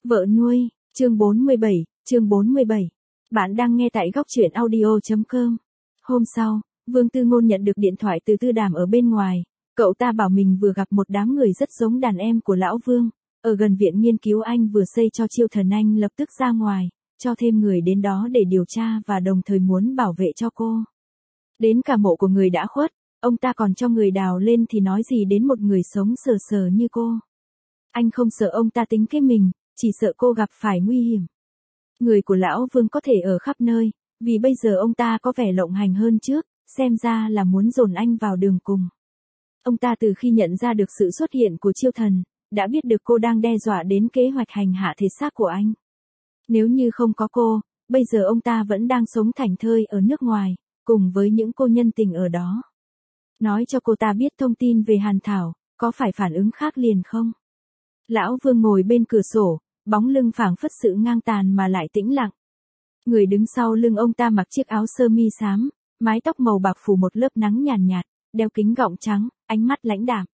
Vợ nuôi, chương 47. Bạn đang nghe tại góc truyện audio.com. Hôm sau, Vương Tư Ngôn nhận được điện thoại từ Tư Đàm ở bên ngoài. Cậu ta bảo mình vừa gặp một đám người rất giống đàn em của lão Vương, ở gần viện nghiên cứu anh vừa xây cho Chiêu Thần. Anh lập tức ra ngoài, cho thêm người đến đó để điều tra và đồng thời muốn bảo vệ cho cô. Đến cả mộ của người đã khuất, ông ta còn cho người đào lên thì nói gì đến một người sống sờ sờ như cô. Anh không sợ ông ta tính kế mình, chỉ sợ cô gặp phải nguy hiểm. Người của lão Vương có thể ở khắp nơi, vì bây giờ ông ta có vẻ lộng hành hơn trước, xem ra là muốn dồn anh vào đường cùng. Ông ta từ khi nhận ra được sự xuất hiện của Chiêu Thần, đã biết được cô đang đe dọa đến kế hoạch hành hạ thể xác của anh. Nếu như không có cô, bây giờ ông ta vẫn đang sống thảnh thơi ở nước ngoài, cùng với những cô nhân tình ở đó. Nói cho cô ta biết thông tin về Hàn Thảo, có phải phản ứng khác liền không? Lão Vương ngồi bên cửa sổ, bóng lưng phảng phất sự ngang tàn mà lại tĩnh lặng. Người đứng sau lưng ông ta mặc chiếc áo sơ mi xám, mái tóc màu bạc phủ một lớp nắng nhàn nhạt, đeo kính gọng trắng, ánh mắt lãnh đạm.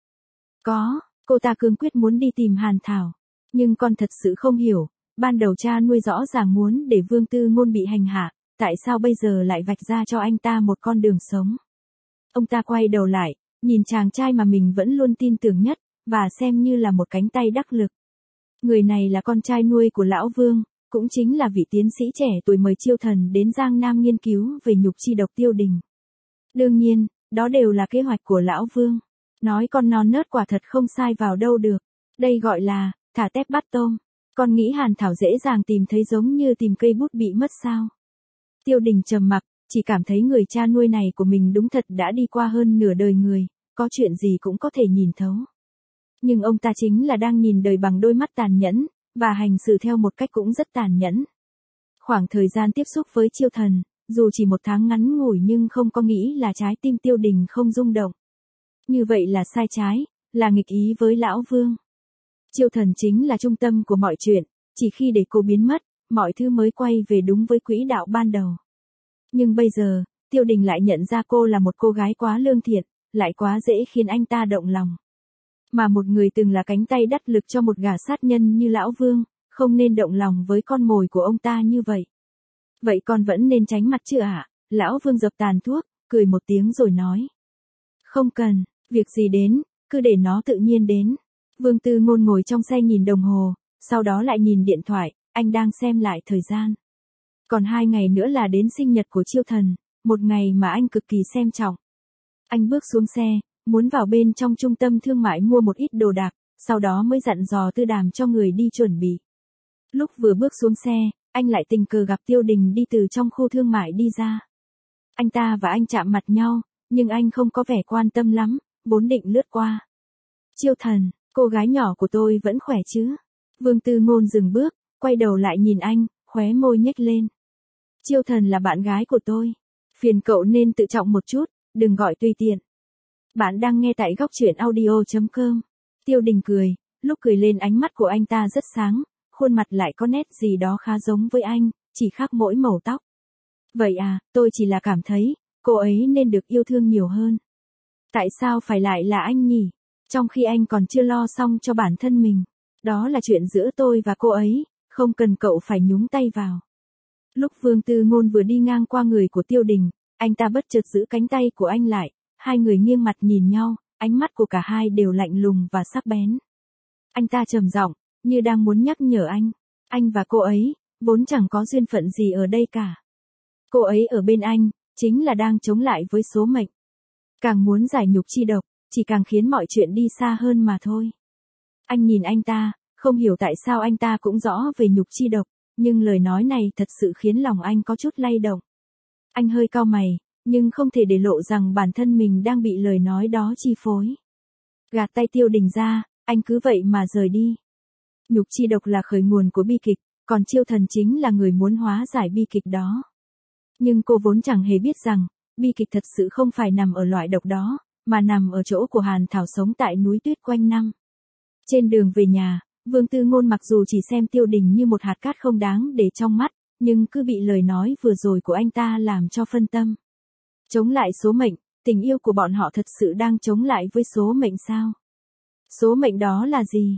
Cô ta cương quyết muốn đi tìm Hàn Thảo. Nhưng con thật sự không hiểu, ban đầu cha nuôi rõ ràng muốn để Vương Tư Ngôn bị hành hạ, tại sao bây giờ lại vạch ra cho anh ta một con đường sống. Ông ta quay đầu lại, nhìn chàng trai mà mình vẫn luôn tin tưởng nhất, và xem như là một cánh tay đắc lực. Người này là con trai nuôi của lão Vương, cũng chính là vị tiến sĩ trẻ tuổi mời Chiêu Thần đến Giang Nam nghiên cứu về nhục chi độc Tiêu Đình. Đương nhiên, đó đều là kế hoạch của lão Vương. Nói con non nớt quả thật không sai vào đâu được. Đây gọi là, thả tép bắt tôm. Con nghĩ Hàn Thảo dễ dàng tìm thấy giống như tìm cây bút bị mất sao? Tiêu Đình trầm mặc, chỉ cảm thấy người cha nuôi này của mình đúng thật đã đi qua hơn nửa đời người, có chuyện gì cũng có thể nhìn thấu. Nhưng ông ta chính là đang nhìn đời bằng đôi mắt tàn nhẫn, và hành xử theo một cách cũng rất tàn nhẫn. Khoảng thời gian tiếp xúc với Chiêu Thần, dù chỉ một tháng ngắn ngủi nhưng không có nghĩ là trái tim Tiêu Đình không rung động. Như vậy là sai trái, là nghịch ý với lão Vương. Chiêu Thần chính là trung tâm của mọi chuyện, chỉ khi để cô biến mất, mọi thứ mới quay về đúng với quỹ đạo ban đầu. Nhưng bây giờ, Tiêu Đình lại nhận ra cô là một cô gái quá lương thiện, lại quá dễ khiến anh ta động lòng. Mà một người từng là cánh tay đắc lực cho một gã sát nhân như lão Vương, không nên động lòng với con mồi của ông ta như vậy. Vậy con vẫn nên tránh mặt chứ ạ? Lão Vương dập tàn thuốc, cười một tiếng rồi nói. Không cần, việc gì đến, cứ để nó tự nhiên đến. Vương Tư Ngôn ngồi trong xe nhìn đồng hồ, sau đó lại nhìn điện thoại, anh đang xem lại thời gian. Còn 2 ngày nữa là đến sinh nhật của Chiêu Thần, một ngày mà anh cực kỳ xem trọng. Anh bước xuống xe, muốn vào bên trong trung tâm thương mại mua một ít đồ đạc, sau đó mới dặn dò Tư Đàm cho người đi chuẩn bị. Lúc vừa bước xuống xe, anh lại tình cờ gặp Tiêu Đình đi từ trong khu thương mại đi ra. Anh ta và anh chạm mặt nhau, nhưng anh không có vẻ quan tâm lắm, vốn định lướt qua. Chiêu Thần, cô gái nhỏ của tôi vẫn khỏe chứ? Vương Tư Ngôn dừng bước, quay đầu lại nhìn anh, khóe môi nhếch lên. Chiêu Thần là bạn gái của tôi. Phiền cậu nên tự trọng một chút, đừng gọi tùy tiện. Bạn đang nghe tại góc truyện audio.com. Tiêu Đình cười, lúc cười lên ánh mắt của anh ta rất sáng, khuôn mặt lại có nét gì đó khá giống với anh, chỉ khác mỗi màu tóc. Vậy à, tôi chỉ là cảm thấy, cô ấy nên được yêu thương nhiều hơn. Tại sao phải lại là anh nhỉ? Trong khi anh còn chưa lo xong cho bản thân mình. Đó là chuyện giữa tôi và cô ấy, không cần cậu phải nhúng tay vào. Lúc Vương Tư Ngôn vừa đi ngang qua người của Tiêu Đình, anh ta bất chợt giữ cánh tay của anh lại, hai người nghiêng mặt nhìn nhau, ánh mắt của cả hai đều lạnh lùng và sắc bén. Anh ta trầm giọng, như đang muốn nhắc nhở anh và cô ấy, vốn chẳng có duyên phận gì ở đây cả. Cô ấy ở bên anh, chính là đang chống lại với số mệnh. Càng muốn giải nhục chi độc, chỉ càng khiến mọi chuyện đi xa hơn mà thôi. Anh nhìn anh ta, không hiểu tại sao anh ta cũng rõ về nhục chi độc, nhưng lời nói này thật sự khiến lòng anh có chút lay động. Anh hơi cau mày, nhưng không thể để lộ rằng bản thân mình đang bị lời nói đó chi phối. Gạt tay Tiêu Đình ra, anh cứ vậy mà rời đi. Nhục chi độc là khởi nguồn của bi kịch, còn Chiêu Thần chính là người muốn hóa giải bi kịch đó. Nhưng cô vốn chẳng hề biết rằng, bi kịch thật sự không phải nằm ở loại độc đó, mà nằm ở chỗ của Hàn Thảo sống tại núi tuyết quanh năm. Trên đường về nhà, Vương Tư Ngôn mặc dù chỉ xem Tiêu Đình như một hạt cát không đáng để trong mắt, nhưng cứ bị lời nói vừa rồi của anh ta làm cho phân tâm. Chống lại số mệnh, tình yêu của bọn họ thật sự đang chống lại với số mệnh sao? Số mệnh đó là gì?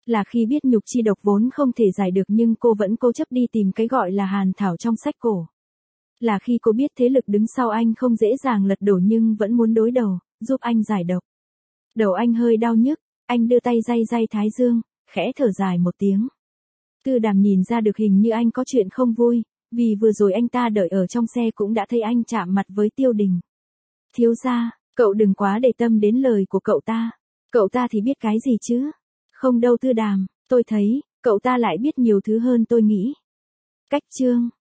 Là khi biết nhục chi độc vốn không thể giải được nhưng cô vẫn cố chấp đi tìm cái gọi là hàn thảo trong sách cổ. Là khi cô biết thế lực đứng sau anh không dễ dàng lật đổ nhưng vẫn muốn đối đầu, giúp anh giải độc. Đầu anh hơi đau nhức, anh đưa tay day day thái dương, khẽ thở dài một tiếng. Tư Đàm nhìn ra được hình như anh có chuyện không vui, vì vừa rồi anh ta đợi ở trong xe cũng đã thấy anh chạm mặt với Tiêu Đình. Thiếu gia, cậu đừng quá để tâm đến lời của cậu ta. Cậu ta thì biết cái gì chứ? Không đâu Tư Đàm, tôi thấy, cậu ta lại biết nhiều thứ hơn tôi nghĩ. Cách chương